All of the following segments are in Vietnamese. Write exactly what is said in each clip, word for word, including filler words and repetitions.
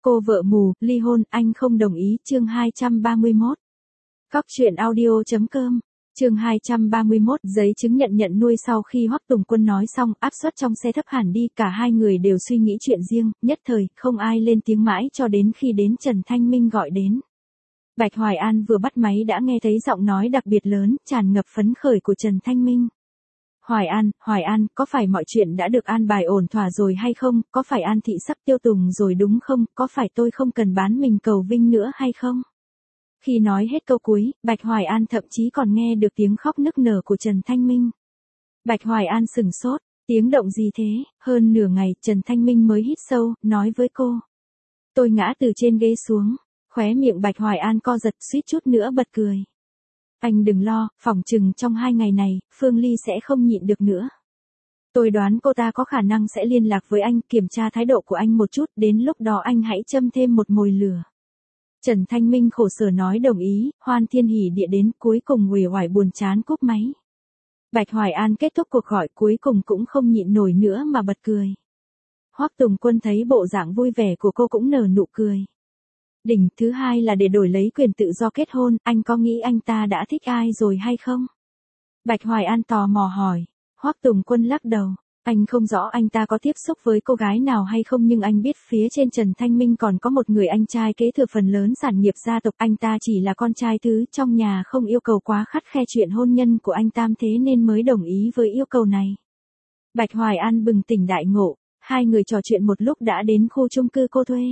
Cô vợ mù, ly hôn, anh không đồng ý, chương hai trăm ba mươi mốt. Cóc truyện audio.com, chương hai trăm ba mươi mốt, giấy chứng nhận nhận nuôi. Sau khi Hoắc Tùng Quân nói xong, áp suất trong xe thấp hẳn đi, cả hai người đều suy nghĩ chuyện riêng, nhất thời, không ai lên tiếng mãi cho đến khi đến Trần Thanh Minh gọi đến. Bạch Hoài An vừa bắt máy đã nghe thấy giọng nói đặc biệt lớn, tràn ngập phấn khởi của Trần Thanh Minh. Hoài An, Hoài An, có phải mọi chuyện đã được an bài ổn thỏa rồi hay không, có phải An Thị sắp tiêu tùng rồi đúng không, có phải tôi không cần bán mình cầu vinh nữa hay không? Khi nói hết câu cuối, Bạch Hoài An thậm chí còn nghe được tiếng khóc nức nở của Trần Thanh Minh. Bạch Hoài An sửng sốt, tiếng động gì thế, hơn nửa ngày Trần Thanh Minh mới hít sâu, nói với cô. Tôi ngã từ trên ghế xuống, khóe miệng Bạch Hoài An co giật suýt chút nữa bật cười. Anh đừng lo, phỏng chừng trong hai ngày này, Phương Ly sẽ không nhịn được nữa. Tôi đoán cô ta có khả năng sẽ liên lạc với anh, kiểm tra thái độ của anh một chút, đến lúc đó anh hãy châm thêm một mồi lửa. Trần Thanh Minh khổ sở nói đồng ý, hoan thiên hỉ địa đến, cuối cùng uể oải buồn chán cúp máy. Bạch Hoài An kết thúc cuộc gọi cuối cùng cũng không nhịn nổi nữa mà bật cười. Hoắc Tùng Quân thấy bộ dạng vui vẻ của cô cũng nở nụ cười. Đỉnh, thứ hai là để đổi lấy quyền tự do kết hôn, anh có nghĩ anh ta đã thích ai rồi hay không? Bạch Hoài An tò mò hỏi. Hoắc Tùng Quân lắc đầu. Anh không rõ anh ta có tiếp xúc với cô gái nào hay không, nhưng anh biết phía trên Trần Thanh Minh còn có một người anh trai kế thừa phần lớn sản nghiệp gia tộc. Anh ta chỉ là con trai thứ trong nhà, không yêu cầu quá khắt khe chuyện hôn nhân của anh Tam, thế nên mới đồng ý với yêu cầu này. Bạch Hoài An bừng tỉnh đại ngộ, hai người trò chuyện một lúc đã đến khu chung cư cô thuê.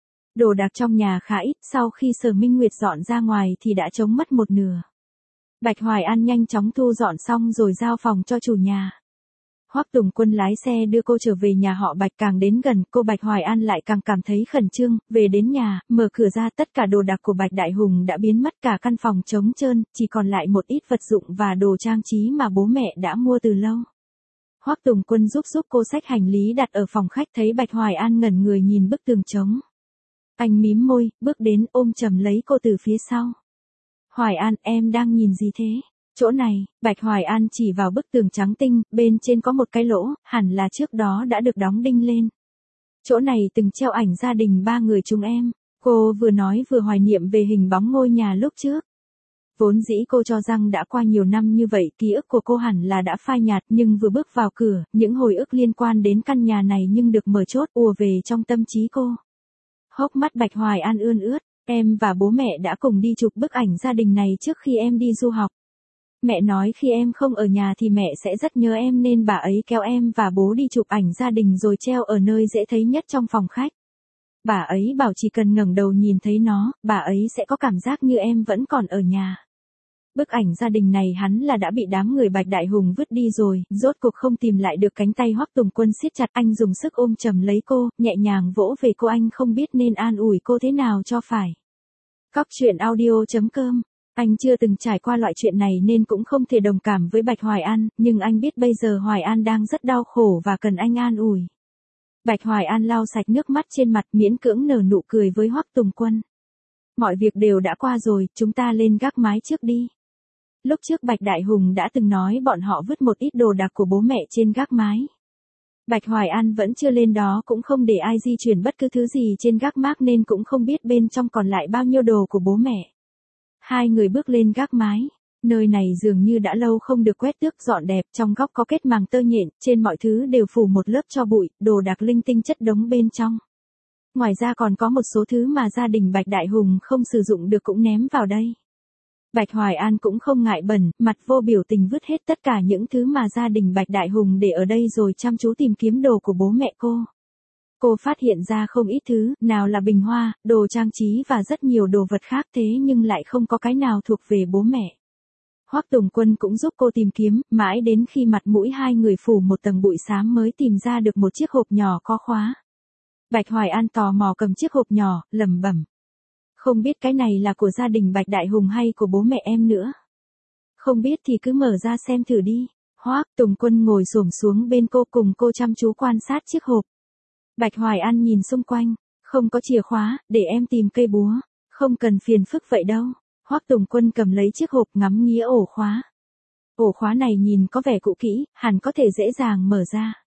Đồ đạc trong nhà khá ít, sau khi Sở Minh Nguyệt dọn ra ngoài thì đã trống mất một nửa. Bạch Hoài An nhanh chóng thu dọn xong rồi giao phòng cho chủ nhà. Hoắc Tùng Quân lái xe đưa cô trở về nhà họ Bạch, càng đến gần, cô Bạch Hoài An lại càng cảm thấy khẩn trương, về đến nhà, mở cửa ra tất cả đồ đạc của Bạch Đại Hùng đã biến mất, cả căn phòng trống trơn, chỉ còn lại một ít vật dụng và đồ trang trí mà bố mẹ đã mua từ lâu. Hoắc Tùng Quân giúp giúp cô xách hành lý đặt ở phòng khách, thấy Bạch Hoài An ngẩn người nhìn bức tường trống. Anh mím môi, bước đến ôm chầm lấy cô từ phía sau. Hoài An, em đang nhìn gì thế? Chỗ này, Bạch Hoài An chỉ vào bức tường trắng tinh, bên trên có một cái lỗ, hẳn là trước đó đã được đóng đinh lên. Chỗ này từng treo ảnh gia đình ba người chúng em. Cô vừa nói vừa hoài niệm về hình bóng ngôi nhà lúc trước. Vốn dĩ cô cho rằng đã qua nhiều năm như vậy, ký ức của cô hẳn là đã phai nhạt, nhưng vừa bước vào cửa, những hồi ức liên quan đến căn nhà này nhưng được mở chốt ùa về trong tâm trí cô. Hốc mắt Bạch Hoài An ươn ướt, em và bố mẹ đã cùng đi chụp bức ảnh gia đình này trước khi em đi du học. Mẹ nói khi em không ở nhà thì mẹ sẽ rất nhớ em, nên bà ấy kéo em và bố đi chụp ảnh gia đình rồi treo ở nơi dễ thấy nhất trong phòng khách. Bà ấy bảo chỉ cần ngẩng đầu nhìn thấy nó, bà ấy sẽ có cảm giác như em vẫn còn ở nhà. Bức ảnh gia đình này hắn là đã bị đám người Bạch Đại Hùng vứt đi rồi, rốt cuộc không tìm lại được. Cánh tay Hoắc Tùng Quân siết chặt, anh dùng sức ôm chầm lấy cô, nhẹ nhàng vỗ về cô, anh không biết nên an ủi cô thế nào cho phải. Cóc truyện audio.com. Anh chưa từng trải qua loại chuyện này nên cũng không thể đồng cảm với Bạch Hoài An, nhưng anh biết bây giờ Hoài An đang rất đau khổ và cần anh an ủi. Bạch Hoài An lau sạch nước mắt trên mặt, miễn cưỡng nở nụ cười với Hoắc Tùng Quân. Mọi việc đều đã qua rồi, chúng ta lên gác mái trước đi. Lúc trước Bạch Đại Hùng đã từng nói bọn họ vứt một ít đồ đạc của bố mẹ trên gác mái. Bạch Hoài An vẫn chưa lên đó, cũng không để ai di chuyển bất cứ thứ gì trên gác mác nên cũng không biết bên trong còn lại bao nhiêu đồ của bố mẹ. Hai người bước lên gác mái. Nơi này dường như đã lâu không được quét tước dọn đẹp, trong góc có kết màng tơ nhện, trên mọi thứ đều phủ một lớp tro bụi, đồ đạc linh tinh chất đống bên trong. Ngoài ra còn có một số thứ mà gia đình Bạch Đại Hùng không sử dụng được cũng ném vào đây. Bạch Hoài An cũng không ngại bẩn, mặt vô biểu tình vứt hết tất cả những thứ mà gia đình Bạch Đại Hùng để ở đây rồi chăm chú tìm kiếm đồ của bố mẹ cô. Cô phát hiện ra không ít thứ, nào là bình hoa, đồ trang trí và rất nhiều đồ vật khác, thế nhưng lại không có cái nào thuộc về bố mẹ. Hoắc Tùng Quân cũng giúp cô tìm kiếm, mãi đến khi mặt mũi hai người phủ một tầng bụi xám mới tìm ra được một chiếc hộp nhỏ có khóa. Bạch Hoài An tò mò cầm chiếc hộp nhỏ, lẩm bẩm. Không biết cái này là của gia đình Bạch Đại Hùng hay của bố mẹ em nữa. Không biết thì cứ mở ra xem thử đi. Hoắc Tùng Quân ngồi xổm xuống bên cô, cùng cô chăm chú quan sát chiếc hộp. Bạch Hoài An nhìn xung quanh, không có chìa khóa, để em tìm cây búa. Không cần phiền phức vậy đâu. Hoắc Tùng Quân cầm lấy chiếc hộp, ngắm nghía ổ khóa. Ổ khóa này nhìn có vẻ cũ kỹ, hẳn có thể dễ dàng mở ra.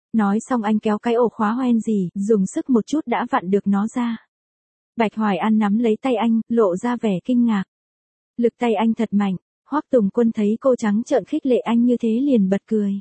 Nói xong anh kéo cái ổ khóa hoen gì, dùng sức một chút đã vặn được nó ra. Bạch Hoài An nắm lấy tay anh, lộ ra vẻ kinh ngạc. Lực tay anh thật mạnh, Hoắc Tùng Quân thấy cô trắng trợn khích lệ anh như thế liền bật cười.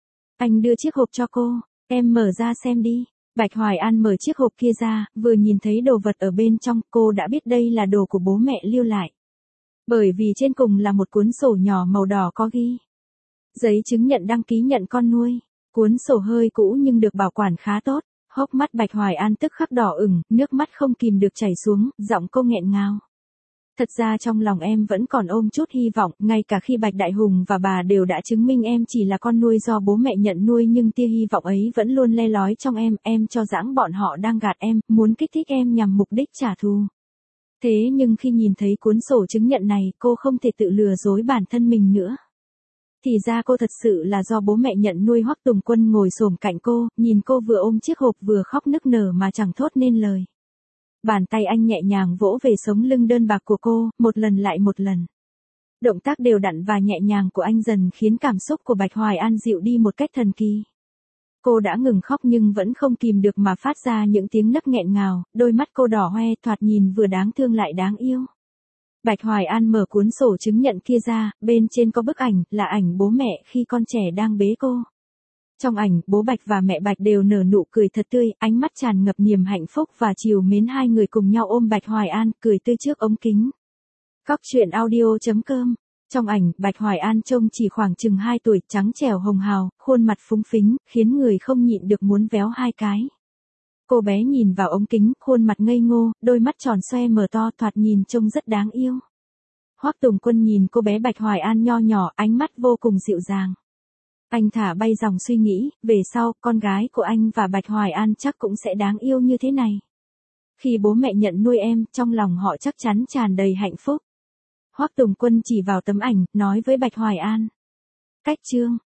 Anh đưa chiếc hộp cho cô, em mở ra xem đi. Bạch Hoài An mở chiếc hộp kia ra, vừa nhìn thấy đồ vật ở bên trong, cô đã biết đây là đồ của bố mẹ lưu lại. Bởi vì trên cùng là một cuốn sổ nhỏ màu đỏ có ghi giấy chứng nhận đăng ký nhận con nuôi. Cuốn sổ hơi cũ nhưng được bảo quản khá tốt. Hốc mắt Bạch Hoài An tức khắc đỏ ửng, nước mắt không kìm được chảy xuống, giọng cô nghẹn ngào. Thật ra trong lòng em vẫn còn ôm chút hy vọng, ngay cả khi Bạch Đại Hùng và bà đều đã chứng minh em chỉ là con nuôi do bố mẹ nhận nuôi, nhưng tia hy vọng ấy vẫn luôn le lói trong em, em cho rằng bọn họ đang gạt em, muốn kích thích em nhằm mục đích trả thù. Thế nhưng khi nhìn thấy cuốn sổ chứng nhận này, cô không thể tự lừa dối bản thân mình nữa. Thì ra cô thật sự là do bố mẹ nhận nuôi. Hoắc Tùng Quân ngồi xổm cạnh cô, nhìn cô vừa ôm chiếc hộp vừa khóc nức nở mà chẳng thốt nên lời. Bàn tay anh nhẹ nhàng vỗ về sống lưng đơn bạc của cô, một lần lại một lần. Động tác đều đặn và nhẹ nhàng của anh dần khiến cảm xúc của Bạch Hoài An dịu đi một cách thần kỳ. Cô đã ngừng khóc nhưng vẫn không kìm được mà phát ra những tiếng nấc nghẹn ngào, đôi mắt cô đỏ hoe thoạt nhìn vừa đáng thương lại đáng yêu. Bạch Hoài An mở cuốn sổ chứng nhận kia ra, bên trên có bức ảnh, là ảnh bố mẹ khi con trẻ đang bế cô. Trong ảnh, bố Bạch và mẹ Bạch đều nở nụ cười thật tươi, ánh mắt tràn ngập niềm hạnh phúc và trìu mến, hai người cùng nhau ôm Bạch Hoài An, cười tươi trước ống kính. Cóc truyện audio chấm com. Trong ảnh, Bạch Hoài An trông chỉ khoảng chừng hai tuổi, trắng trẻo hồng hào, khuôn mặt phúng phính, khiến người không nhịn được muốn véo hai cái. Cô bé nhìn vào ống kính, khuôn mặt ngây ngô, đôi mắt tròn xoe mở to, thoạt nhìn trông rất đáng yêu. Hoắc Tùng Quân nhìn cô bé Bạch Hoài An nho nhỏ, ánh mắt vô cùng dịu dàng. Anh thả bay dòng suy nghĩ, về sau, con gái của anh và Bạch Hoài An chắc cũng sẽ đáng yêu như thế này. Khi bố mẹ nhận nuôi em, trong lòng họ chắc chắn tràn đầy hạnh phúc. Hoắc Tùng Quân chỉ vào tấm ảnh, nói với Bạch Hoài An. Cách chương